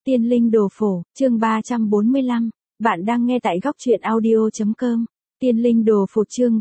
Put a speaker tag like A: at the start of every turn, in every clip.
A: Tiên linh đồ phổ, chương 345. Bạn đang nghe tại góc truyện audio.com. Tiên linh đồ phổ chương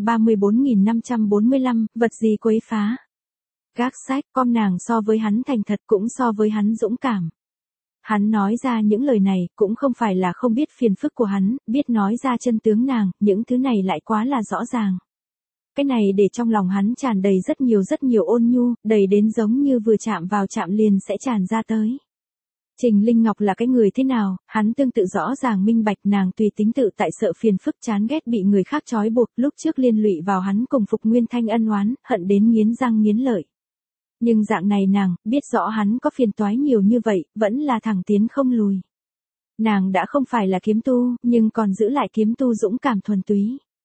A: 34545, vật gì quấy phá. Gác sách, con nàng so với hắn thành thật cũng so với hắn dũng cảm. Hắn nói ra những lời này cũng không phải là không biết phiền phức của hắn, biết nói ra chân tướng nàng, những thứ này lại quá là rõ ràng. Cái này để trong lòng hắn tràn đầy rất nhiều ôn nhu, đầy đến giống như vừa chạm vào chạm liền sẽ tràn ra tới. Trình Linh Ngọc là cái người thế nào, hắn tương tự rõ ràng minh bạch, nàng tùy tính tự tại sợ phiền phức chán ghét bị người khác trói buộc, lúc trước liên lụy vào hắn cùng Phục Nguyên Thanh ân oán, hận đến nghiến răng nghiến lợi. Nhưng dạng này nàng, biết rõ hắn có phiền toái nhiều như vậy, vẫn là thẳng tiến không lùi. Nàng đã không phải là kiếm tu, nhưng còn giữ lại kiếm tu dũng cảm thuần túy.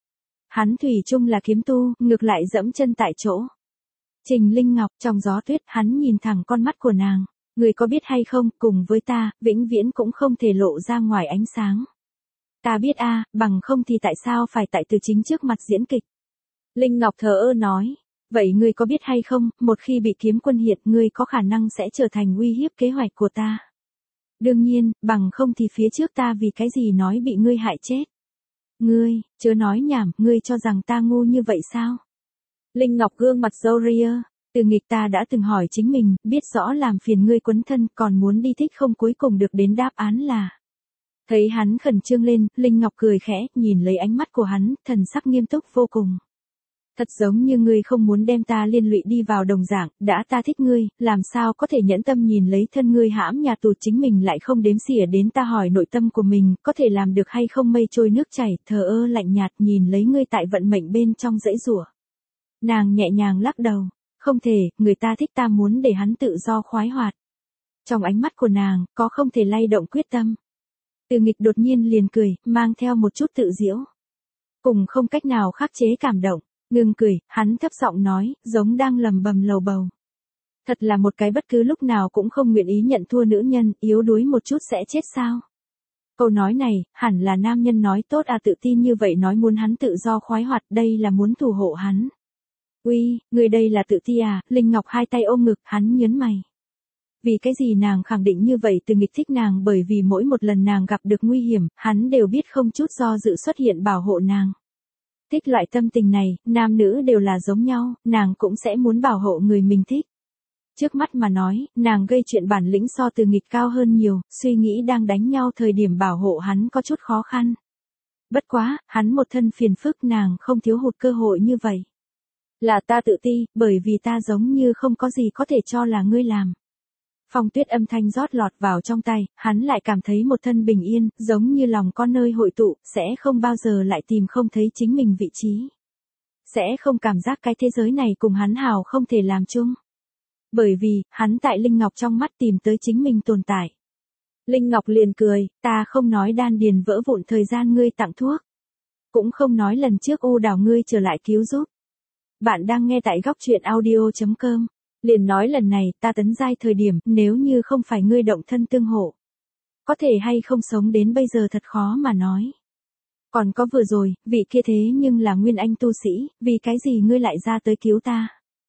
A: Hắn thủy chung là kiếm tu, ngược lại dẫm chân tại chỗ. Trình Linh Ngọc, trong gió tuyết, hắn nhìn thẳng con mắt của nàng. Người có biết hay không, cùng với ta, vĩnh viễn cũng không thể lộ ra ngoài ánh sáng. Ta biết a, bằng không thì tại sao phải tại Từ Chính trước mặt diễn kịch. Linh Ngọc thờ ơ nói, vậy ngươi có biết hay không, một khi bị kiếm quân hiện, ngươi có khả năng sẽ trở thành uy hiếp kế hoạch của ta. Đương nhiên, bằng không thì phía trước ta vì cái gì nói bị ngươi hại chết. Ngươi, chớ nói nhảm, ngươi cho rằng ta ngu như vậy sao? Linh Ngọc gương mặt râu ria. Từ nghịch ta đã từng hỏi chính mình, biết rõ làm phiền ngươi quấn thân, còn muốn đi thích không, cuối cùng được đến đáp án là. Thấy hắn khẩn trương lên, Linh Ngọc cười khẽ, nhìn lấy ánh mắt của hắn, thần sắc nghiêm túc vô cùng. Thật giống như ngươi không muốn đem ta liên lụy đi vào đồng dạng, đã ta thích ngươi, làm sao có thể nhẫn tâm nhìn lấy thân ngươi hãm nhà tù, chính mình lại không đếm xỉa đến ta hỏi nội tâm của mình, có thể làm được hay không, mây trôi nước chảy, thờ ơ lạnh nhạt nhìn lấy ngươi tại vận mệnh bên trong dãy rủa. Nàng nhẹ nhàng lắc đầu. Không thể, người ta thích ta muốn để hắn tự do khoái hoạt. Trong ánh mắt của nàng, có không thể lay động quyết tâm. Từ nghịch đột nhiên liền cười, mang theo một chút tự giễu. Cùng không cách nào khắc chế cảm động, ngừng cười, hắn thấp giọng nói, giống đang lầm bầm lầu bầu. Thật là một cái bất cứ lúc nào cũng không nguyện ý nhận thua nữ nhân, yếu đuối một chút sẽ chết sao. Câu nói này, hẳn là nam nhân nói tốt à, tự tin như vậy nói muốn hắn tự do khoái hoạt, đây là muốn thủ hộ hắn. Uy, người đây là tự ti à? Linh Ngọc hai tay ôm ngực, hắn nhớn mày. Vì cái gì nàng khẳng định như vậy, Từ nghịch thích nàng bởi vì mỗi một lần nàng gặp được nguy hiểm, hắn đều biết không chút do dự xuất hiện bảo hộ nàng. Thích loại tâm tình này, nam nữ đều là giống nhau, nàng cũng sẽ muốn bảo hộ người mình thích. Trước mắt mà nói, nàng gây chuyện bản lĩnh so Từ nghịch cao hơn nhiều, suy nghĩ đang đánh nhau thời điểm bảo hộ hắn có chút khó khăn. Bất quá, hắn một thân phiền phức, nàng không thiếu hụt cơ hội như vậy. Là ta tự ti, bởi vì ta giống như không có gì có thể cho là ngươi làm. Phong Tuyết âm thanh rót lọt vào trong tay, hắn lại cảm thấy một thân bình yên, giống như lòng con nơi hội tụ, sẽ không bao giờ lại tìm không thấy chính mình vị trí. Sẽ không cảm giác cái thế giới này cùng hắn hào không thể làm chung. Bởi vì, hắn tại Linh Ngọc trong mắt tìm tới chính mình tồn tại. Linh Ngọc liền cười, ta không nói đan điền vỡ vụn thời gian ngươi tặng thuốc. Cũng không nói lần trước u đảo ngươi trở lại cứu giúp. Bạn đang nghe tại góc truyện audio.com. Liền nói lần này, ta tấn giai thời điểm, nếu như không phải ngươi động thân tương hộ. Có thể hay không sống đến bây giờ thật khó mà nói. Còn có vừa rồi, vị kia thế nhưng là nguyên anh tu sĩ, vì cái gì ngươi lại ra tới cứu ta?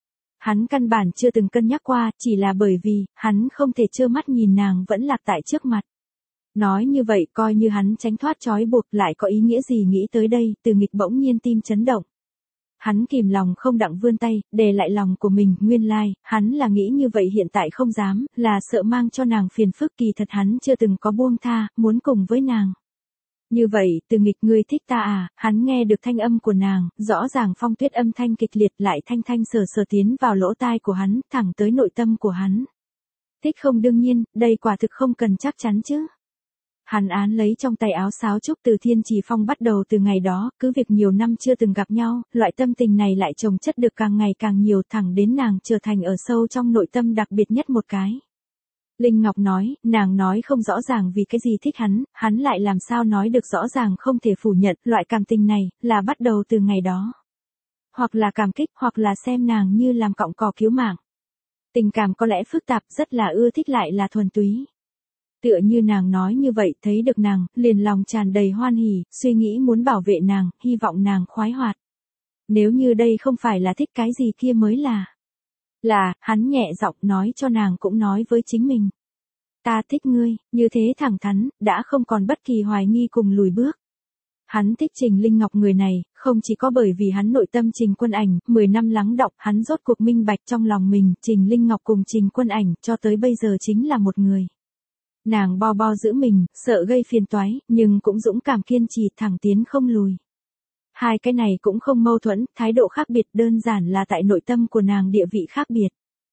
A: Hắn căn bản chưa từng cân nhắc qua, chỉ là bởi vì, hắn không thể trơ mắt nhìn nàng vẫn lạc tại trước mặt. Nói như vậy, coi như hắn tránh thoát trói buộc, lại có ý nghĩa gì nghĩ tới đây, Từ nghịch bỗng nhiên tim chấn động. Hắn kìm lòng không đặng vươn tay, đè lại lòng của mình, nguyên lai, hắn là nghĩ như vậy hiện tại không dám, là sợ mang cho nàng phiền phức, kỳ thật hắn chưa từng có buông tha, muốn cùng với nàng. Như vậy, Từ nghịch ngươi thích ta à, hắn nghe được thanh âm của nàng, rõ ràng Phong Tuyết âm thanh kịch liệt lại thanh thanh sờ tiến vào lỗ tai của hắn, thẳng tới nội tâm của hắn. Thích không, đương nhiên, đây quả thực không cần chắc chắn chứ. Hắn án lấy trong tay áo sáo trúc từ Thiên Trì Phong bắt đầu từ ngày đó, cứ việc nhiều năm chưa từng gặp nhau, loại tâm tình này lại chồng chất được càng ngày càng nhiều, thẳng đến nàng trở thành ở sâu trong nội tâm đặc biệt nhất một cái. Linh Ngọc nói, nàng nói không rõ ràng vì cái gì thích hắn lại làm sao nói được rõ ràng không thể phủ nhận, loại cảm tình này, là bắt đầu từ ngày đó. Hoặc là cảm kích, hoặc là xem nàng như làm cọng cỏ cứu mạng. Tình cảm có lẽ phức tạp, rất là ưa thích lại là thuần túy. Tựa như nàng nói như vậy, thấy được nàng, liền lòng tràn đầy hoan hỉ, suy nghĩ muốn bảo vệ nàng, hy vọng nàng khoái hoạt. Nếu như đây không phải là thích cái gì kia mới là. Là, hắn nhẹ giọng nói cho nàng cũng nói với chính mình. Ta thích ngươi, như thế thẳng thắn, đã không còn bất kỳ hoài nghi cùng lùi bước. Hắn thích Trình Linh Ngọc người này, không chỉ có bởi vì hắn nội tâm Trình Quân Ảnh, 10 năm lắng đọng, hắn rốt cuộc minh bạch trong lòng mình, Trình Linh Ngọc cùng Trình Quân Ảnh, cho tới bây giờ chính là một người. Nàng bo bo giữ mình, sợ gây phiền toái, nhưng cũng dũng cảm kiên trì thẳng tiến không lùi. Hai cái này cũng không mâu thuẫn, thái độ khác biệt đơn giản là tại nội tâm của nàng địa vị khác biệt.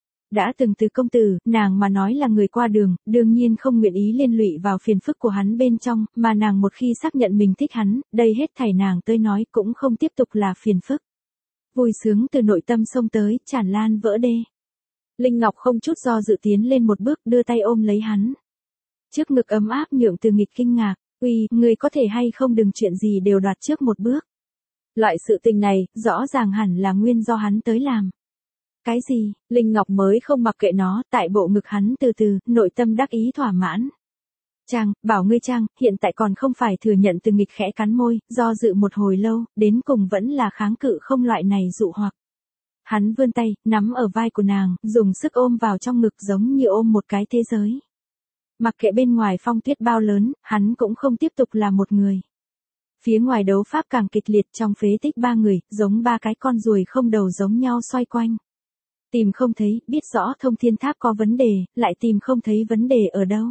A: Đã từng từ công tử, nàng mà nói là người qua đường, đương nhiên không nguyện ý liên lụy vào phiền phức của hắn bên trong, mà nàng một khi xác nhận mình thích hắn, đây hết thảy nàng tới nói cũng không tiếp tục là phiền phức. Vui sướng từ nội tâm xông tới, tràn lan vỡ đê. Linh Ngọc không chút do dự tiến lên một bước đưa tay ôm lấy hắn. Trước ngực ấm áp nhượng Từ Nghịch kinh ngạc, uy, người có thể hay không đừng chuyện gì đều đoạt trước một bước. Loại sự tình này, rõ ràng hẳn là nguyên do hắn tới làm. Cái gì, Linh Ngọc mới không mặc kệ nó, tại bộ ngực hắn từ từ, nội tâm đắc ý thỏa mãn. Trang, bảo ngươi Trang, hiện tại còn không phải thừa nhận Từ Nghịch khẽ cắn môi, do dự một hồi lâu, đến cùng vẫn là kháng cự không loại này dụ hoặc. Hắn vươn tay, nắm ở vai của nàng, dùng sức ôm vào trong ngực giống như ôm một cái thế giới. Mặc kệ bên ngoài phong tuyết bao lớn, hắn cũng không tiếp tục là một người. Phía ngoài đấu pháp càng kịch liệt trong phế tích ba người, giống ba cái con ruồi không đầu giống nhau xoay quanh. Tìm không thấy, biết rõ Thông Thiên Tháp có vấn đề, lại tìm không thấy vấn đề ở đâu.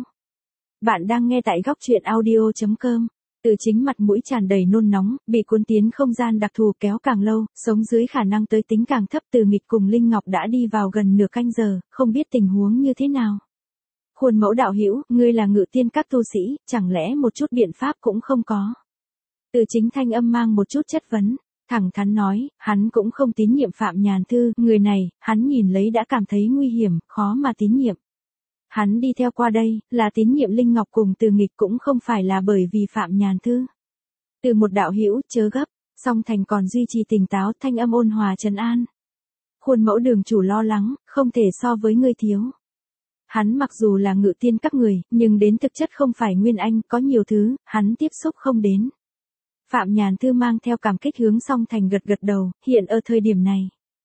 A: Bạn đang nghe tại góc truyện audio.com. Từ chính mặt mũi tràn đầy nôn nóng, bị cuốn tiến không gian đặc thù kéo càng lâu, sống dưới khả năng tới tính càng thấp. Từ Nghịch cùng Linh Ngọc đã đi vào gần nửa canh giờ, không biết tình huống như thế nào. Khuôn Mẫu đạo hữu, ngươi là Ngự Tiên các tu sĩ, chẳng lẽ một chút biện pháp cũng không có? Từ chính thanh âm mang một chút chất vấn, thẳng thắn nói, hắn cũng không tín nhiệm Phạm Nhàn Thư, người này, hắn nhìn lấy đã cảm thấy nguy hiểm, khó mà tín nhiệm. Hắn đi theo qua đây, là tín nhiệm Linh Ngọc cùng Từ Nghịch cũng không phải là bởi vì Phạm Nhàn Thư. Từ một đạo hữu, chớ gấp, song thành còn duy trì tỉnh táo, thanh âm ôn hòa trấn an. Khuôn Mẫu đường chủ lo lắng, không thể so với ngươi thiếu. Hắn mặc dù là Ngự Tiên các người, nhưng đến thực chất không phải Nguyên Anh, có nhiều thứ, hắn tiếp xúc không đến. Phạm Nhàn Thư mang theo cảm kích hướng song thành gật gật đầu, hiện ở thời điểm này.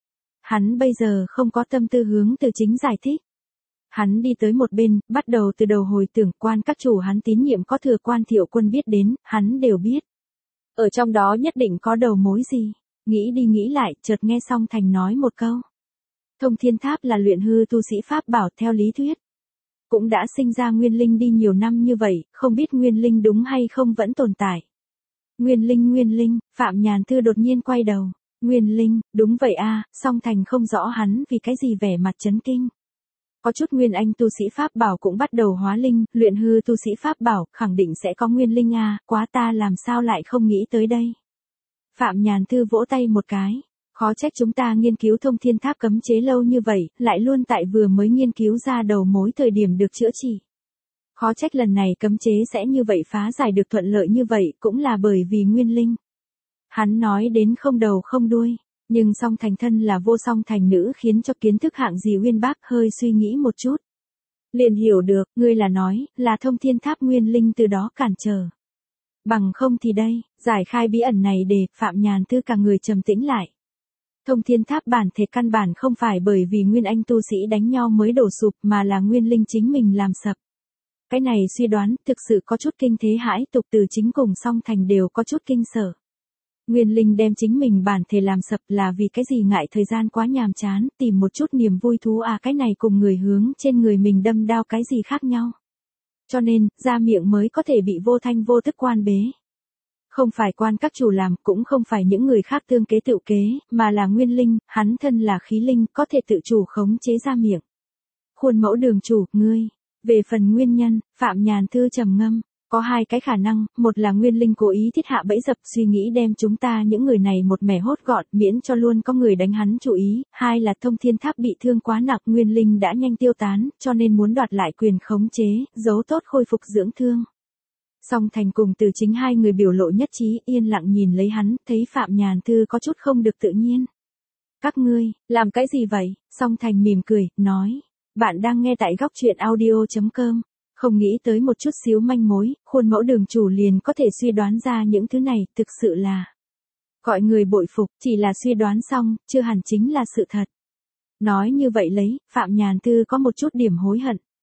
A: Hắn bây giờ không có tâm tư hướng Từ chính giải thích. Hắn đi tới một bên, bắt đầu từ đầu hồi tưởng quan các chủ hắn tín nhiệm có Thừa Quan Thiệu Quân biết đến, hắn đều biết. Ở trong đó nhất định có đầu mối gì. Nghĩ đi nghĩ lại, chợt nghe song thành nói một câu. Thông Thiên Tháp là luyện hư tu sĩ pháp bảo theo lý thuyết. Cũng đã sinh ra Nguyên Linh đi nhiều năm như vậy, không biết Nguyên Linh đúng hay không vẫn tồn tại. Nguyên Linh, Phạm Nhàn Thư đột nhiên quay đầu. Nguyên Linh, đúng vậy a, song thành không rõ hắn vì cái gì vẻ mặt chấn kinh. Có chút Nguyên Anh tu sĩ pháp bảo cũng bắt đầu hóa linh, luyện hư tu sĩ pháp bảo, khẳng định sẽ có Nguyên Linh a, quá ta làm sao lại không nghĩ tới đây. Phạm Nhàn Thư vỗ tay một cái. Khó trách chúng ta nghiên cứu Thông Thiên Tháp cấm chế lâu như vậy, lại luôn tại vừa mới nghiên cứu ra đầu mối thời điểm được chữa trị. Khó trách lần này cấm chế sẽ như vậy phá giải được thuận lợi như vậy, cũng là bởi vì Nguyên Linh. Hắn nói đến không đầu không đuôi, nhưng song thành thân là vô song thành nữ khiến cho kiến thức hạng gì uyên bác hơi suy nghĩ một chút. Liền hiểu được, ngươi là nói, là Thông Thiên Tháp Nguyên Linh từ đó cản trở. Bằng không thì đây, giải khai bí ẩn này để Phạm Nhàn Thư cả người trầm tĩnh lại. Thông Thiên Tháp bản thể căn bản không phải bởi vì Nguyên Anh tu sĩ đánh nhau mới đổ sụp mà là Nguyên Linh chính mình làm sập. Cái này suy đoán thực sự có chút kinh thế hãi tục, Từ chính cùng song thành đều có chút kinh sợ. Nguyên Linh đem chính mình bản thể làm sập là vì cái gì, ngại thời gian quá nhàm chán, tìm một chút niềm vui thú à, cái này cùng người hướng trên người mình đâm đao cái gì khác nhau. Cho nên, ra miệng mới có thể bị vô thanh vô tức quan bế. Không phải quan các chủ làm, cũng không phải những người khác tương kế tự kế, mà là Nguyên Linh, hắn thân là khí linh, có thể tự chủ khống chế ra miệng. Khuôn Mẫu đường chủ, ngươi. Về phần nguyên nhân, Phạm Nhàn Thư trầm ngâm, có hai cái khả năng, một là Nguyên Linh cố ý thiết hạ bẫy dập, suy nghĩ đem chúng ta những người này một mẻ hốt gọn, miễn cho luôn có người đánh hắn chủ ý, hai là Thông Thiên Tháp bị thương quá nặng, Nguyên Linh đã nhanh tiêu tán, cho nên muốn đoạt lại quyền khống chế, giấu tốt khôi phục dưỡng thương. Song thành cùng Từ chính hai người biểu lộ nhất trí, yên lặng nhìn lấy hắn, thấy Phạm Nhàn Thư có chút không được tự nhiên. Các ngươi, làm cái gì vậy? Song thành mỉm cười, nói. Bạn đang nghe tại góc truyện audio.com. Không nghĩ tới một chút xíu manh mối, Khuôn Mẫu đường chủ liền có thể suy đoán ra những thứ này, thực sự là gọi người bội phục, chỉ là suy đoán xong, chưa hẳn chính là sự thật. Nói như vậy lấy, Phạm Nhàn Thư có một chút điểm hối hận.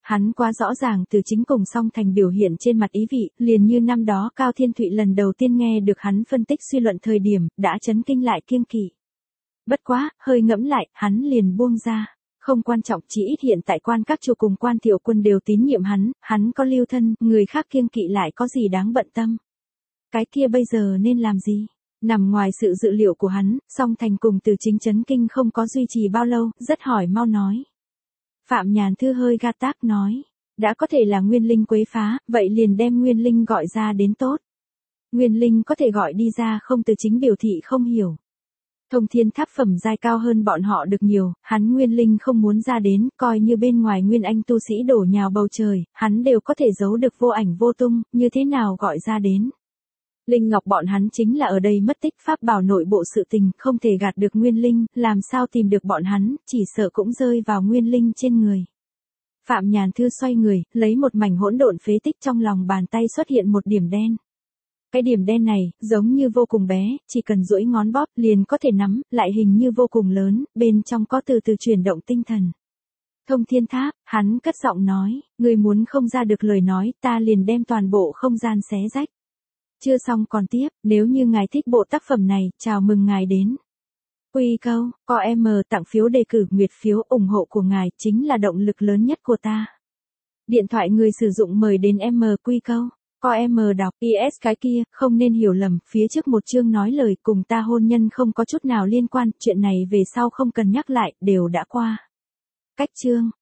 A: Hắn quá rõ ràng từ chính cùng Song Thành biểu hiện trên mặt ý vị, liền như năm đó Cao Thiên Thụy lần đầu tiên nghe được hắn phân tích suy luận thời điểm, đã chấn kinh lại kiêng kỵ. Bất quá, hơi ngẫm lại, hắn liền buông ra. Không quan trọng, chỉ ít hiện tại quan các chùa cùng quan tiểu quân đều tín nhiệm hắn có lưu thân, người khác kiêng kỵ lại có gì đáng bận tâm. Cái kia bây giờ nên làm gì? Nằm ngoài sự dự liệu của hắn, Song Thành cùng Từ Chính chấn kinh không có duy trì bao lâu, rất hỏi mau nói. Phạm Nhàn Thư hơi ga tác nói, đã có thể là Nguyên Linh quấy phá, vậy liền đem Nguyên Linh gọi ra đến tốt. Nguyên Linh có thể gọi đi ra không, Từ Chính biểu thị không hiểu. Thông thiên tháp phẩm giai cao hơn bọn họ được nhiều, hắn Nguyên Linh không muốn ra đến, coi như bên ngoài Nguyên Anh tu sĩ đổ nhào bầu trời, hắn đều có thể giấu được vô ảnh vô tung, như thế nào gọi ra đến. Linh Ngọc bọn hắn chính là ở đây mất tích pháp bảo nội bộ sự tình, không thể gạt được Nguyên Linh, làm sao tìm được bọn hắn, chỉ sợ cũng rơi vào Nguyên Linh trên người. Phạm Nhàn Thư xoay người, lấy một mảnh hỗn độn phế tích, trong lòng bàn tay xuất hiện một điểm đen. Cái điểm đen này, giống như vô cùng bé, chỉ cần duỗi ngón bóp liền có thể nắm, lại hình như vô cùng lớn, bên trong có từ từ chuyển động tinh thần. Thông thiên tháp, hắn cất giọng nói, người muốn không ra được lời nói, ta liền đem toàn bộ không gian xé rách. Chưa xong còn tiếp, nếu như ngài thích bộ tác phẩm này, chào mừng ngài đến. Quy câu, có em tặng phiếu đề cử, nguyệt phiếu ủng hộ của ngài chính là động lực lớn nhất của ta. Điện thoại người sử dụng mời đến quy câu. Có em đọc, PS cái kia, không nên hiểu lầm, phía trước một chương nói lời cùng ta hôn nhân không có chút nào liên quan, chuyện này về sau không cần nhắc lại, đều đã qua. Cách chương.